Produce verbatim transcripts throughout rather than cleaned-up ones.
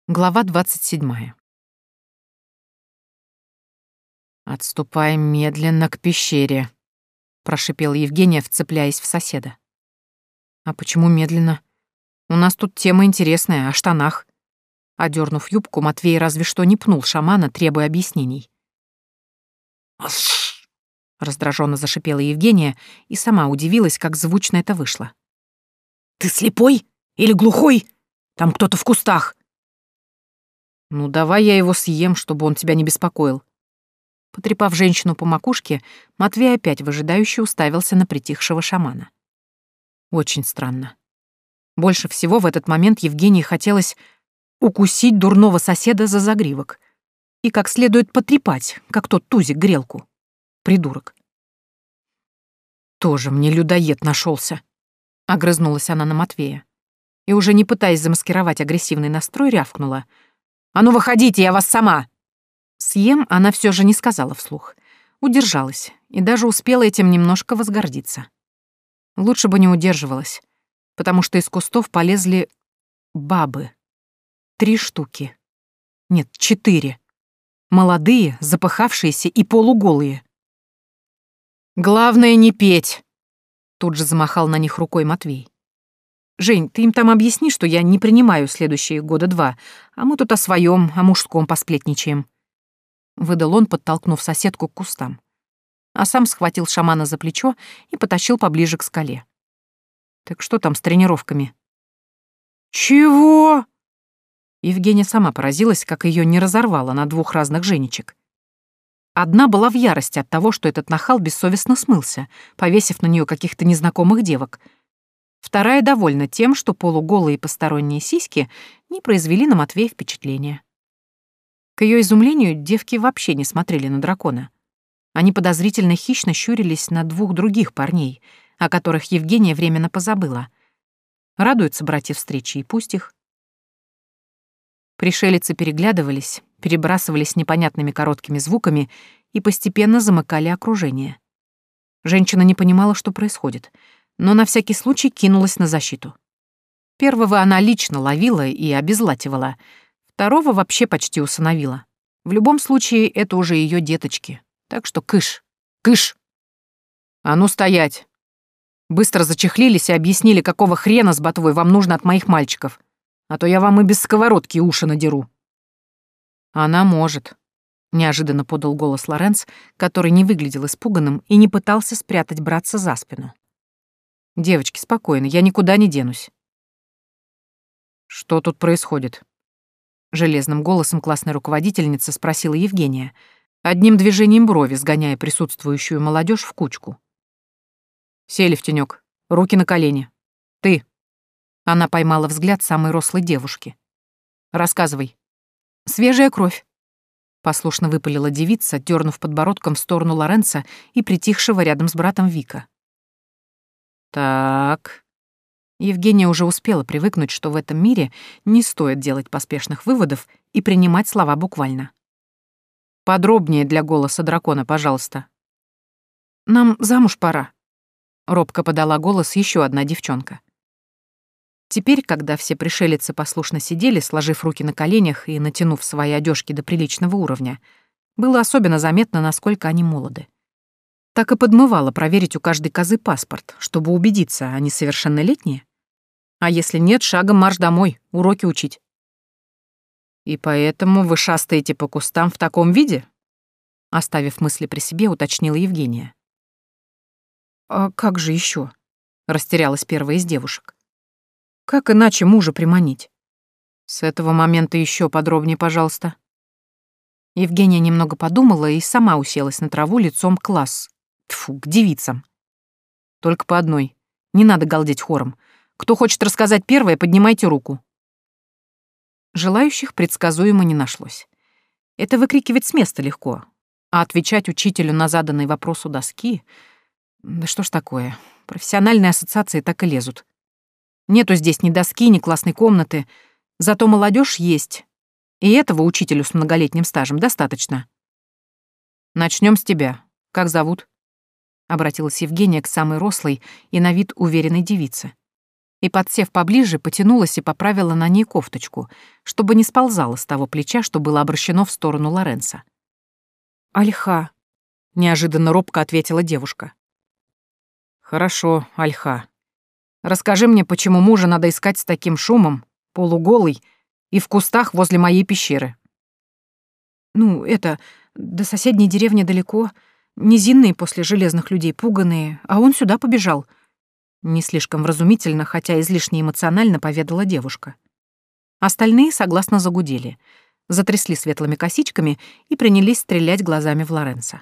Глава двадцать седьмая. «Отступаем медленно к пещере», — прошипела Евгения, вцепляясь в соседа. «А почему медленно? У нас тут тема интересная, о штанах». Одернув юбку, Матвей разве что не пнул шамана, требуя объяснений. «Аш!» — раздраженно зашипела Евгения и сама удивилась, как звучно это вышло. «Ты слепой или глухой? Там кто-то в кустах!» «Ну, давай я его съем, чтобы он тебя не беспокоил». Потрепав женщину по макушке, Матвей опять выжидающе уставился на притихшего шамана. Очень странно. Больше всего в этот момент Евгении хотелось укусить дурного соседа за загривок и как следует потрепать, как тот тузик грелку. Придурок. «Тоже мне людоед нашелся, огрызнулась она на Матвея и, уже не пытаясь замаскировать агрессивный настрой, рявкнула. «А ну выходите, я вас сама!» Съем она все же не сказала вслух. Удержалась и даже успела этим немножко возгордиться. Лучше бы не удерживалась, потому что из кустов полезли бабы. Три штуки. Нет, четыре. Молодые, запыхавшиеся и полуголые. «Главное не петь!» Тут же замахал на них рукой Матвей. «Жень, ты им там объясни, что я не принимаю следующие года два, а мы тут о своем, о мужском посплетничаем». Выдал он, подтолкнув соседку к кустам. А сам схватил шамана за плечо и потащил поближе к скале. «Так что там с тренировками?» «Чего?» Евгения сама поразилась, как ее не разорвало на двух разных Женечек. Одна была в ярости от того, что этот нахал бессовестно смылся, повесив на нее каких-то незнакомых девок. Вторая довольна тем, что полуголые посторонние сиськи не произвели на Матвея впечатления. К ее изумлению девки вообще не смотрели на дракона. Они подозрительно хищно щурились на двух других парней, о которых Евгения временно позабыла. Радуются братья встречи, и пусть их. Пришелицы переглядывались, перебрасывались непонятными короткими звуками и постепенно замыкали окружение. Женщина не понимала, что происходит, но на всякий случай кинулась на защиту. Первого она лично ловила и обезлативала, второго вообще почти усыновила. В любом случае, это уже ее деточки, так что кыш, кыш. «А ну стоять!» Быстро зачехлились и объяснили, какого хрена с ботвой вам нужно от моих мальчиков, а то я вам и без сковородки уши надеру. «Она может», — неожиданно подал голос Лоренц, который не выглядел испуганным и не пытался спрятать братца за спину. «Девочки, спокойно, я никуда не денусь». «Что тут происходит?» — железным голосом классной руководительницы спросила Евгения, одним движением брови сгоняя присутствующую молодежь в кучку. «Сели в тенёк, руки на колени. Ты». Она поймала взгляд самой рослой девушки. «Рассказывай». «Свежая кровь», — послушно выпалила девица, дернув подбородком в сторону Лоренца и притихшего рядом с братом Вика. «Так...» Евгения уже успела привыкнуть, что в этом мире не стоит делать поспешных выводов и принимать слова буквально. «Подробнее для голоса дракона, пожалуйста». «Нам замуж пора», — робко подала голос еще одна девчонка. Теперь, когда все пришелицы послушно сидели, сложив руки на коленях и натянув свои одежки до приличного уровня, было особенно заметно, насколько они молоды. Так и подмывало проверить у каждой козы паспорт, чтобы убедиться, они совершеннолетние. А если нет, шагом марш домой, уроки учить. «И поэтому вы шастаете по кустам в таком виде?» Оставив мысли при себе, уточнила Евгения. «А как же еще? Растерялась первая из девушек. «Как иначе мужа приманить?» «С этого момента еще подробнее, пожалуйста». Евгения немного подумала и сама уселась на траву лицом к класс. Тьфу, к девицам. «Только по одной. Не надо галдеть хором. Кто хочет рассказать первое, поднимайте руку». Желающих предсказуемо не нашлось. Это выкрикивать с места легко, а отвечать учителю на заданный вопрос у доски... Да что ж такое, профессиональные ассоциации так и лезут. Нету здесь ни доски, ни классной комнаты, зато молодежь есть, и этого учителю с многолетним стажем достаточно. Начнем с тебя. Как зовут?» — обратилась Евгения к самой рослой и на вид уверенной девице. и, подсев поближе, потянулась и поправила на ней кофточку, чтобы не сползала с того плеча, что было обращено в сторону Лоренса. «Альха», — неожиданно робко ответила девушка. «Хорошо, Альха. Расскажи мне, почему мужа надо искать с таким шумом, полуголый и в кустах возле моей пещеры?» «Ну, это, до соседней деревни далеко, низинные после железных людей пуганые, а он сюда побежал», — не слишком вразумительно, хотя излишне эмоционально поведала девушка. Остальные согласно загудели, затрясли светлыми косичками и принялись стрелять глазами в Лоренса.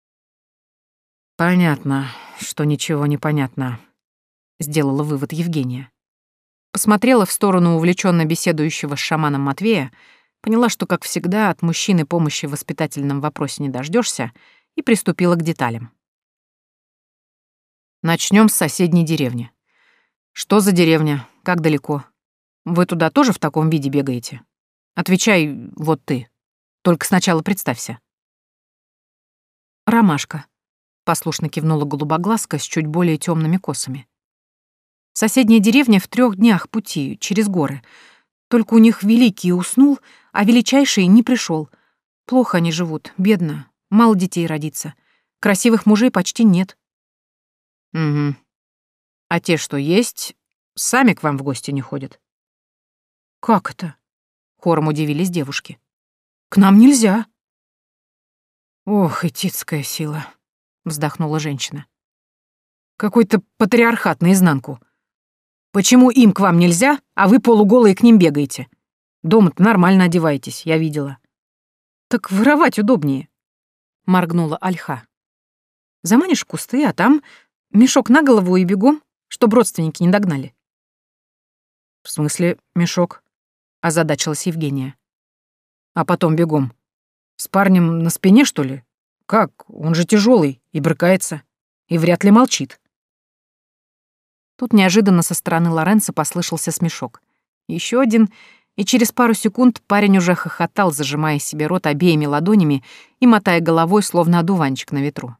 «Понятно, что ничего не понятно», — сделала вывод Евгения. Посмотрела в сторону увлеченно беседующего с шаманом Матвея, поняла, что, как всегда, от мужчины помощи в воспитательном вопросе не дождешься, и приступила к деталям. Начнем с соседней деревни. Что за деревня? Как далеко? Вы туда тоже в таком виде бегаете? Отвечай, вот ты. Только сначала представься. «Ромашка», — послушно кивнула голубоглазка с чуть более темными косами. Соседняя деревня в трех днях пути, через горы. Только у них великий уснул, а величайший не пришел. Плохо они живут, бедно, мало детей родится. Красивых мужей почти нет. Угу. А те, что есть, сами к вам в гости не ходят. «Как это?» — хором удивились девушки. «К нам нельзя». «Ох, и титская сила», — вздохнула женщина. «Какой-то патриархат наизнанку. Почему им к вам нельзя, а вы полуголые к ним бегаете? Дома-то нормально одеваетесь, я видела». «Так воровать удобнее», — моргнула Альха. «Заманишь в кусты, а там мешок на голову и бегом, чтоб родственники не догнали». «В смысле мешок?» — озадачилась Евгения. «А потом бегом. С парнем на спине, что ли? Как? Он же тяжелый и брыкается, и вряд ли молчит». Тут неожиданно со стороны Лоренса послышался смешок. Еще один, и через пару секунд парень уже хохотал, зажимая себе рот обеими ладонями и мотая головой, словно одуванчик на ветру.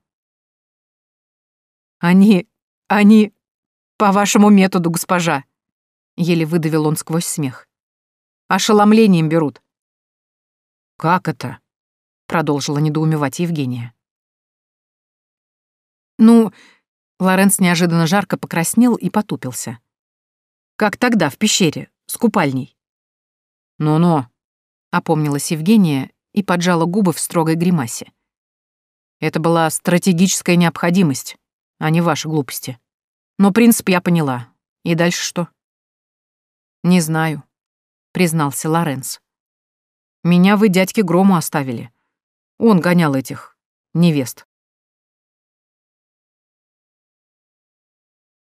«Они... они... по вашему методу, госпожа!» — еле выдавил он сквозь смех. «Ошеломлением берут». «Как это?» — продолжила недоумевать Евгения. «Ну...» — Лоренс неожиданно жарко покраснел и потупился. «Как тогда, в пещере, с купальней?» «Ну-ну», — опомнилась Евгения и поджала губы в строгой гримасе. «Это была стратегическая необходимость, а не ваши глупости. Но принцип я поняла. И дальше что?» «Не знаю», — признался Лоренс. «Меня вы дядьке Грому оставили. Он гонял этих невест.